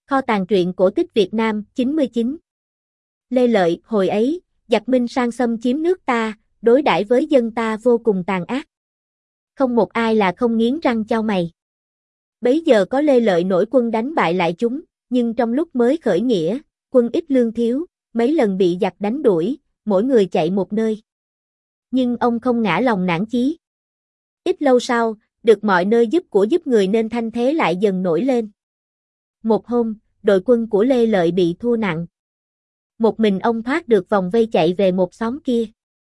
Kho tàng truyện cổ tích Việt Nam 99. Lê Lợi, hồi ấy, giặc Minh sang xâm chiếm nước ta, đối đãi với dân ta vô cùng tàn ác. Không một ai là không nghiến răng chau mày. Bấy giờ có Lê Lợi nổi quân đánh bại lại chúng, nhưng trong lúc mới khởi nghĩa, quân ít lương thiếu, mấy lần bị giặc đánh đuổi, mỗi người chạy một nơi. Nhưng ông không ngã lòng nản chí. Ít lâu sau, được mọi nơi giúp người nên thanh thế lại dần nổi lên. Một hôm, đội quân của Lê Lợi bị thua nặng. Một mình ông thoát được vòng vây chạy về một xóm kia.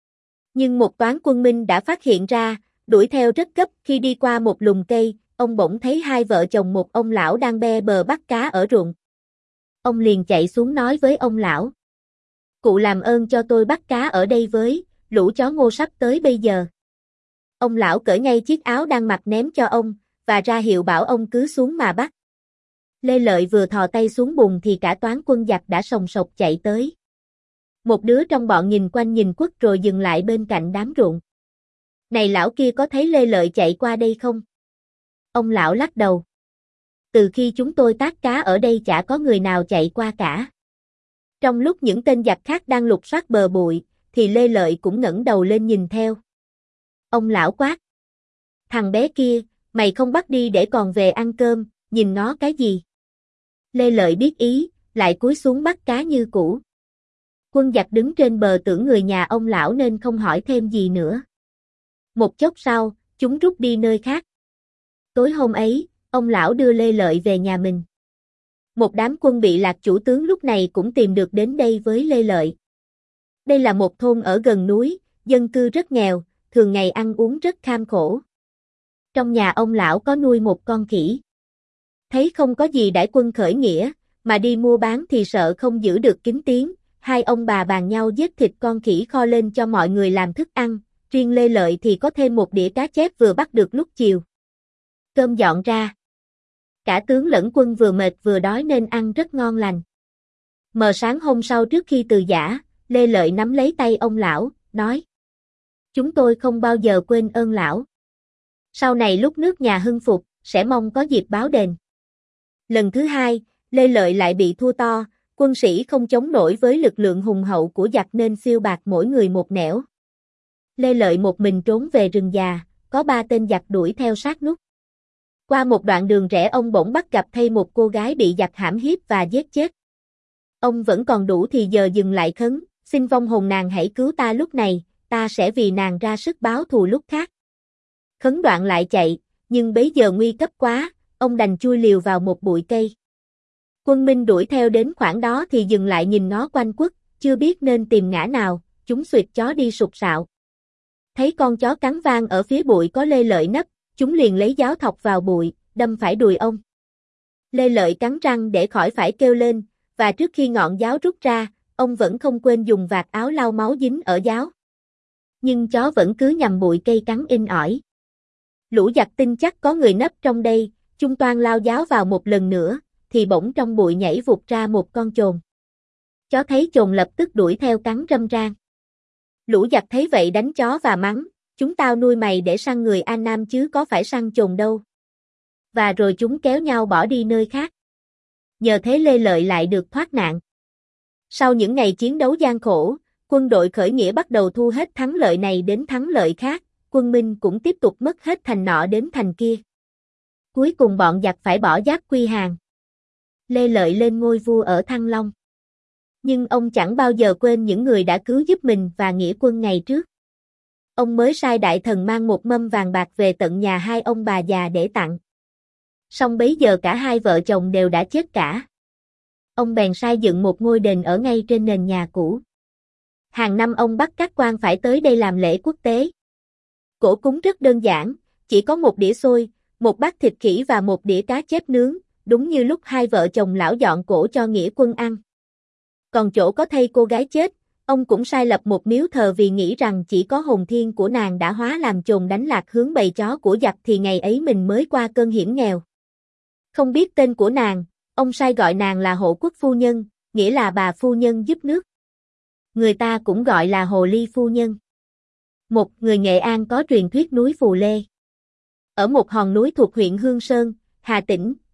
Nhưng một toán quân Minh đã phát hiện ra, đuổi theo rất gấp. Khi đi qua một lùm cây, ông bỗng thấy hai vợ chồng một ông lão đang be bờ bắt cá ở ruộng. Ông liền chạy xuống nói với ông lão: "Cụ làm ơn cho tôi bắt cá ở đây với, lũ chó ngô sắp tới bây giờ." Ông lão cởi ngay chiếc áo đang mặc ném cho ông, và ra hiệu bảo ông cứ xuống mà bắt. Lê Lợi vừa thò tay xuống bùn thì cả toán quân giặc đã sồng sộc chạy tới. Một đứa trong bọn nhìn quanh nhìn quất rồi dừng lại bên cạnh đám ruộng. "Này lão kia, có thấy Lê Lợi chạy qua đây không?" Ông lão lắc đầu. "Từ khi chúng tôi tác cá ở đây chả có người nào chạy qua cả." Trong lúc những tên giặc khác đang lục soát bờ bụi, thì Lê Lợi cũng ngẩng đầu lên nhìn theo. Ông lão quát: "Thằng bé kia, mày không bắt đi để còn về ăn cơm, nhìn nó cái gì?" Lê Lợi biết ý, lại cúi xuống bắt cá như cũ. Quân giặc đứng trên bờ tưởng người nhà ông lão nên không hỏi thêm gì nữa. Một chốc sau, chúng rút đi nơi khác. Tối hôm ấy, ông lão đưa Lê Lợi về nhà mình. Một đám quân bị lạc chủ tướng lúc này cũng tìm được đến đây với Lê Lợi. Đây là một thôn ở gần núi, dân cư rất nghèo, thường ngày ăn uống rất kham khổ. Trong nhà ông lão có nuôi một con khỉ. Thấy không có gì đãi quân khởi nghĩa, mà đi mua bán thì sợ không giữ được kín tiếng, hai ông bà bàn nhau giết thịt con khỉ kho lên cho mọi người làm thức ăn, riêng Lê Lợi thì có thêm một đĩa cá chép vừa bắt được lúc chiều. Cơm dọn ra. Cả tướng lẫn quân vừa mệt vừa đói nên ăn rất ngon lành. Mờ sáng hôm sau trước khi từ giã, Lê Lợi nắm lấy tay ông lão, nói: "Chúng tôi không bao giờ quên ơn lão. Sau này lúc nước nhà hưng phục, sẽ mong có dịp báo đền." Lần thứ hai, Lê Lợi lại bị thua to, quân sĩ không chống nổi với lực lượng hùng hậu của giặc nên phiêu bạt mỗi người một nẻo. Lê Lợi một mình trốn về rừng già, có 3 tên giặc đuổi theo sát nút. Qua một đoạn đường rẽ ông bỗng bắt gặp thay một cô gái bị giặc hãm hiếp và giết chết. Ông vẫn còn đủ thì giờ dừng lại khấn: "Xin vong hồn nàng hãy cứu ta lúc này, ta sẽ vì nàng ra sức báo thù lúc khác." Khấn đoạn lại chạy, nhưng bấy giờ nguy cấp quá, ông đành chui liều vào một bụi cây. Quân Minh đuổi theo đến khoảng đó thì dừng lại nhìn ngó quanh quất, chưa biết nên tìm ngã nào, chúng xuyệt chó đi sục sạo. Thấy con chó cắn vang ở phía bụi có Lê Lợi nấp, chúng liền lấy giáo thọc vào bụi, đâm phải đùi ông. Lê Lợi cắn răng để khỏi phải kêu lên, và trước khi ngọn giáo rút ra, ông vẫn không quên dùng vạt áo lau máu dính ở giáo. Nhưng chó vẫn cứ nhằm bụi cây cắn inh ỏi. Lũ giặc tin chắc có người nấp trong đây, chúng toan lao giáo vào một lần nữa, thì bỗng trong bụi nhảy vụt ra một con chồn. Chó thấy chồn lập tức đuổi theo cắn râm ran. Lũ giặc thấy vậy đánh chó và mắng: "Chúng tao nuôi mày để săn người An Nam chứ có phải săn chồn đâu." Và rồi chúng kéo nhau bỏ đi nơi khác. Nhờ thế Lê Lợi lại được thoát nạn. Sau những ngày chiến đấu gian khổ, quân đội khởi nghĩa bắt đầu thu hết thắng lợi này đến thắng lợi khác, quân Minh cũng tiếp tục mất hết thành nọ đến thành kia. Cuối cùng bọn giặc phải bỏ giáp quy hàng. Lê Lợi lên ngôi vua ở Thăng Long. Nhưng ông chẳng bao giờ quên những người đã cứu giúp mình và nghĩa quân ngày trước. Ông mới sai đại thần mang một mâm vàng bạc về tận nhà hai ông bà già để tặng. Song bấy giờ cả hai vợ chồng đều đã chết cả. Ông bèn sai dựng một ngôi đền ở ngay trên nền nhà cũ. Hàng năm ông bắt các quan phải tới đây làm lễ quốc tế. Cỗ cúng rất đơn giản, chỉ có một đĩa xôi, một bát thịt khỉ và một đĩa cá chép nướng, đúng như lúc hai vợ chồng lão dọn cỗ cho nghĩa quân ăn. Còn chỗ có thây cô gái chết, ông cũng sai lập một miếu thờ vì nghĩ rằng chỉ có hồn thiêng của nàng đã hóa làm chồn đánh lạc hướng bầy chó của giặc thì ngày ấy mình mới qua cơn hiểm nghèo. Không biết tên của nàng, ông sai gọi nàng là Hộ Quốc phu nhân, nghĩa là bà phu nhân giúp nước. Người ta cũng gọi là Hồ Ly phu nhân. Một người Nghệ An có truyền thuyết núi Phù Lê. Ở một hòn núi thuộc huyện Hương Sơn, Hà Tĩnh,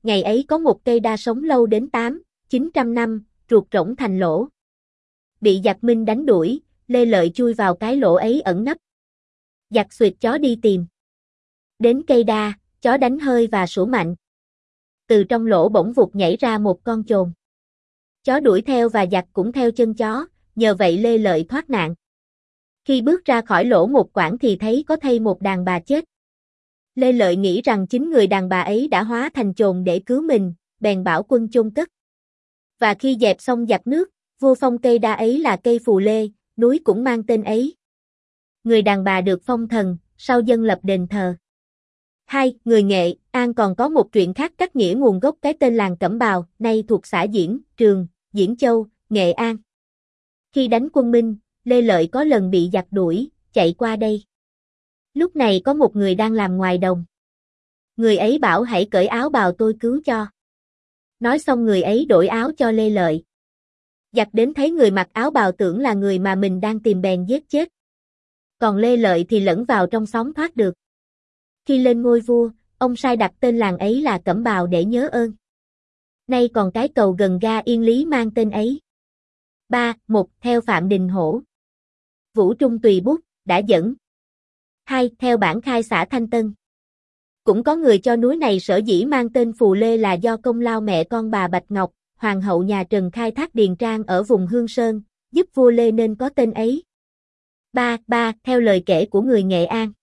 ngày ấy có một cây đa sống lâu đến 800-900 năm, ruột rỗng thành lỗ. Bị giặc Minh đánh đuổi, Lê Lợi chui vào cái lỗ ấy ẩn nấp. Giặc xuyệt chó đi tìm. Đến cây đa, chó đánh hơi và sủa mạnh. Từ trong lỗ bỗng vụt nhảy ra một con chồn. Chó đuổi theo và giặc cũng theo chân chó, nhờ vậy Lê Lợi thoát nạn. Khi bước ra khỏi lỗ một quãng thì thấy có thây một đàn bà chết. Lê Lợi nghĩ rằng chính người đàn bà ấy đã hóa thành chồn để cứu mình, bèn bảo quân chôn cất. Và khi dẹp xong giặc nước, vua phong cây đa ấy là cây Phù Lê, núi cũng mang tên ấy. Người đàn bà được phong thần, sau dân lập đền thờ. 2. Người Nghệ An còn có một chuyện khác cắt nghĩa nguồn gốc cái tên làng Cẩm Bào, nay thuộc xã Diễn Trường, Diễn Châu, Nghệ An. Khi đánh quân Minh, Lê Lợi có lần bị giặc đuổi, chạy qua đây. Lúc này có một người đang làm ngoài đồng. Người ấy bảo hãy cởi áo bào tôi cứu cho. Nói xong người ấy đổi áo cho Lê Lợi. Giặc đến thấy người mặc áo bào tưởng là người mà mình đang tìm bèn giết chết. Còn Lê Lợi thì lẫn vào trong xóm thoát được. Khi lên ngôi vua, ông sai đặt tên làng ấy là Cẩm Bào để nhớ ơn. Nay còn cái cầu gần ga Yên Lý mang tên ấy. 3. Một. Theo Phạm Đình Hổ. Vũ Trung tùy bút, đã dẫn. 2. Theo bản khai xã Thanh Tân. Cũng có người cho núi này sở dĩ mang tên Phù Lê là do công lao mẹ con bà Bạch Ngọc, hoàng hậu nhà Trần khai thác điền trang ở vùng Hương Sơn, giúp vua Lê nên có tên ấy. 3. Theo lời kể của người Nghệ An.